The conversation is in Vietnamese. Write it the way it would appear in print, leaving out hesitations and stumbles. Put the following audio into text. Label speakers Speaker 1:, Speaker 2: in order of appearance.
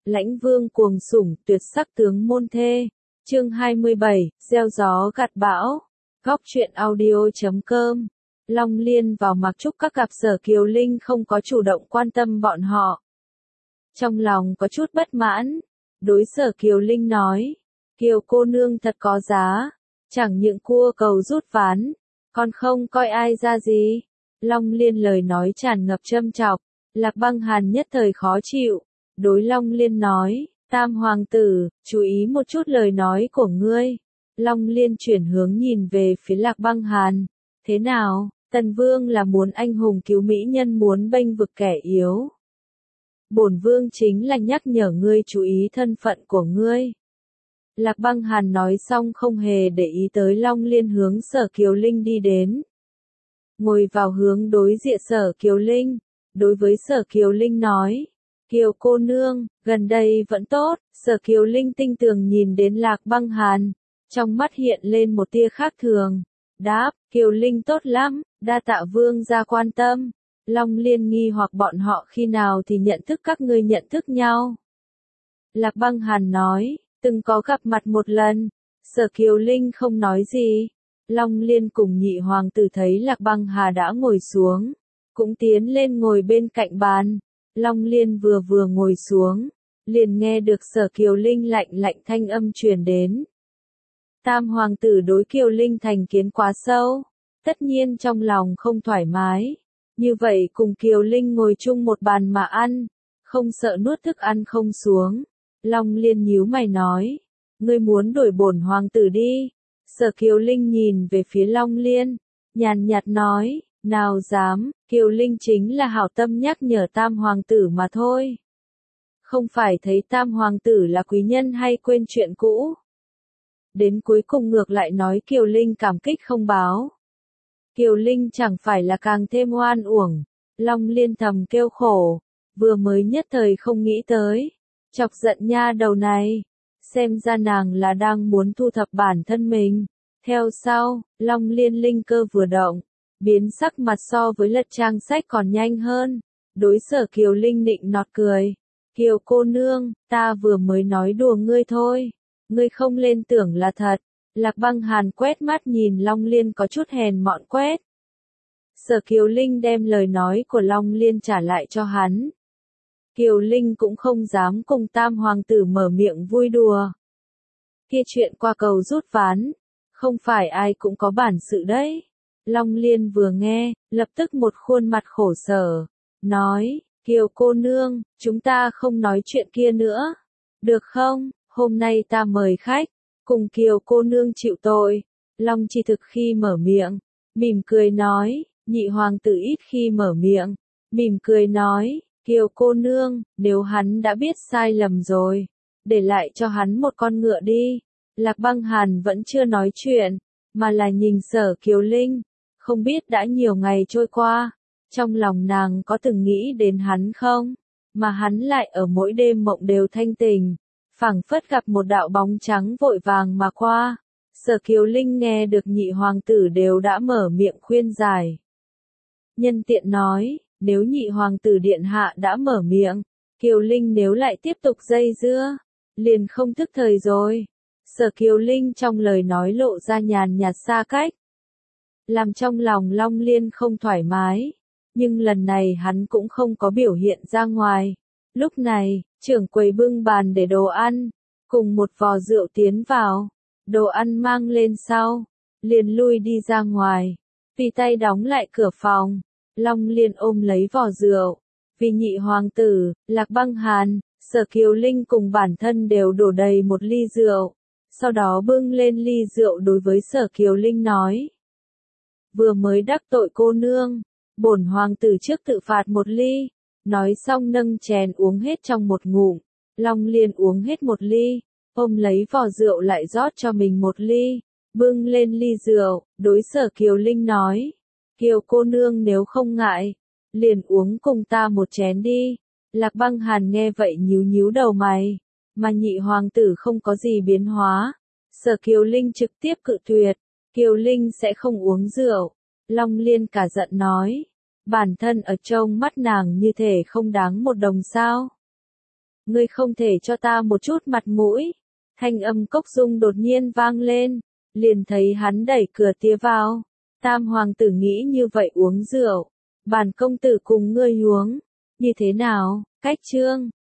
Speaker 1: Lãnh vương cuồng sủng, tuyệt sắc tướng môn thê. Chương 27, gieo gió gặt bão. Góc truyện audio.com. Long Liên vào mặc chúc các cặp Sở Kiều Linh không có chủ động quan tâm bọn họ. Trong lòng có chút bất mãn, đối Sở Kiều Linh nói, Kiều cô nương thật có giá, chẳng những cua cầu rút ván, còn không coi ai ra gì. Long Liên lời nói tràn ngập châm chọc, Lạc Băng Hàn nhất thời khó chịu, đối Long Liên nói, Tam hoàng tử, chú ý một chút lời nói của ngươi. Long Liên chuyển hướng nhìn về phía Lạc Băng Hàn, thế nào, Tần Vương là muốn anh hùng cứu mỹ nhân muốn bênh vực kẻ yếu. Bổn Vương chính là nhắc nhở ngươi chú ý thân phận của ngươi. Lạc Băng Hàn nói xong không hề để ý tới Long Liên hướng Sở Kiều Linh đi đến. Ngồi vào hướng đối diện Sở Kiều Linh, đối với Sở Kiều Linh nói, Kiều cô nương, gần đây vẫn tốt. Sở Kiều Linh tinh tường nhìn đến Lạc Băng Hàn, trong mắt hiện lên một tia khác thường, đáp, Kiều Linh tốt lắm, đa tạ vương gia quan tâm. Long Liên nghi hoặc bọn họ khi nào thì nhận thức các ngươi nhận thức nhau. Lạc Băng Hàn nói, từng có gặp mặt một lần. Sở Kiều Linh không nói gì. Long Liên cùng nhị hoàng tử thấy Lạc Băng Hà đã ngồi xuống, cũng tiến lên ngồi bên cạnh bàn. Long Liên vừa ngồi xuống, liền nghe được Sở Kiều Linh lạnh lạnh thanh âm truyền đến. Tam hoàng tử đối Kiều Linh thành kiến quá sâu, tất nhiên trong lòng không thoải mái. Như vậy cùng Kiều Linh ngồi chung một bàn mà ăn, không sợ nuốt thức ăn không xuống. Long Liên nhíu mày nói, ngươi muốn đổi bổn hoàng tử đi. Sở Kiều Linh nhìn về phía Long Liên, nhàn nhạt nói, nào dám, Kiều Linh chính là hảo tâm nhắc nhở Tam hoàng tử mà thôi. Không phải thấy Tam hoàng tử là quý nhân hay quên chuyện cũ. Đến cuối cùng ngược lại nói Kiều Linh cảm kích không báo. Kiều Linh chẳng phải là càng thêm oan uổng. Long Liên thầm kêu khổ, vừa mới nhất thời không nghĩ tới. Chọc giận nha đầu này, xem ra nàng là đang muốn thu thập bản thân mình. Theo sau, Long Liên linh cơ vừa động, biến sắc mặt so với lật trang sách còn nhanh hơn. Đối Sở Kiều Linh nịnh nọt cười, Kiều cô nương, ta vừa mới nói đùa ngươi thôi, ngươi không lên tưởng là thật. Lạc Băng Hàn quét mắt nhìn Long Liên có chút hèn mọn quét. Sở Kiều Linh đem lời nói của Long Liên trả lại cho hắn. Kiều Linh cũng không dám cùng Tam hoàng tử mở miệng vui đùa. Kia chuyện qua cầu rút ván, không phải ai cũng có bản sự đấy. Long Liên vừa nghe, lập tức một khuôn mặt khổ sở, nói, Kiều cô nương, chúng ta không nói chuyện kia nữa, được không, hôm nay ta mời khách, cùng Kiều cô nương chịu tội. Long Chi Thực khi mở miệng, mỉm cười nói, nhị hoàng tử ít khi mở miệng, mỉm cười nói, Kiều cô nương, nếu hắn đã biết sai lầm rồi, để lại cho hắn một con ngựa đi. Lạc Băng Hàn vẫn chưa nói chuyện, mà là nhìn Sở Kiều Linh, không biết đã nhiều ngày trôi qua, trong lòng nàng có từng nghĩ đến hắn không, mà hắn lại ở mỗi đêm mộng đều thanh tỉnh, phảng phất gặp một đạo bóng trắng vội vàng mà qua. Sở Kiều Linh nghe được nhị hoàng tử đều đã mở miệng khuyên giải. Nhân tiện nói, nếu nhị hoàng tử điện hạ đã mở miệng, Kiều Linh nếu lại tiếp tục dây dưa, liền không thức thời rồi. Sở Kiều Linh trong lời nói lộ ra nhàn nhạt xa cách, làm trong lòng Long Liên không thoải mái, nhưng lần này hắn cũng không có biểu hiện ra ngoài. Lúc này, trưởng quầy bưng bàn để đồ ăn, cùng một vò rượu tiến vào, đồ ăn mang lên sau, liền lui đi ra ngoài, tùy tay đóng lại cửa phòng. Long Liên ôm lấy vò rượu, vì nhị hoàng tử, Lạc Băng Hàn, Sở Kiều Linh cùng bản thân đều đổ đầy một ly rượu, sau đó bưng lên ly rượu đối với Sở Kiều Linh nói. Vừa mới đắc tội cô nương, bổn hoàng tử trước tự phạt một ly, nói xong nâng chén uống hết trong một ngụm. Long Liên uống hết một ly, ôm lấy vò rượu lại rót cho mình một ly, bưng lên ly rượu, đối Sở Kiều Linh nói. Kiều cô nương nếu không ngại, liền uống cùng ta một chén đi. Lạc Băng Hàn nghe vậy nhíu nhíu đầu mày, mà nhị hoàng tử không có gì biến hóa. Sở Kiều Linh trực tiếp cự tuyệt, Kiều Linh sẽ không uống rượu. Long Liên cả giận nói, bản thân ở trong mắt nàng như thể không đáng một đồng sao. Ngươi không thể cho ta một chút mặt mũi. Thanh âm Cốc Dung đột nhiên vang lên, liền thấy hắn đẩy cửa tía vào. Tam hoàng tử nghĩ như vậy uống rượu, bản công tử cùng ngươi uống, như thế nào, cách trương,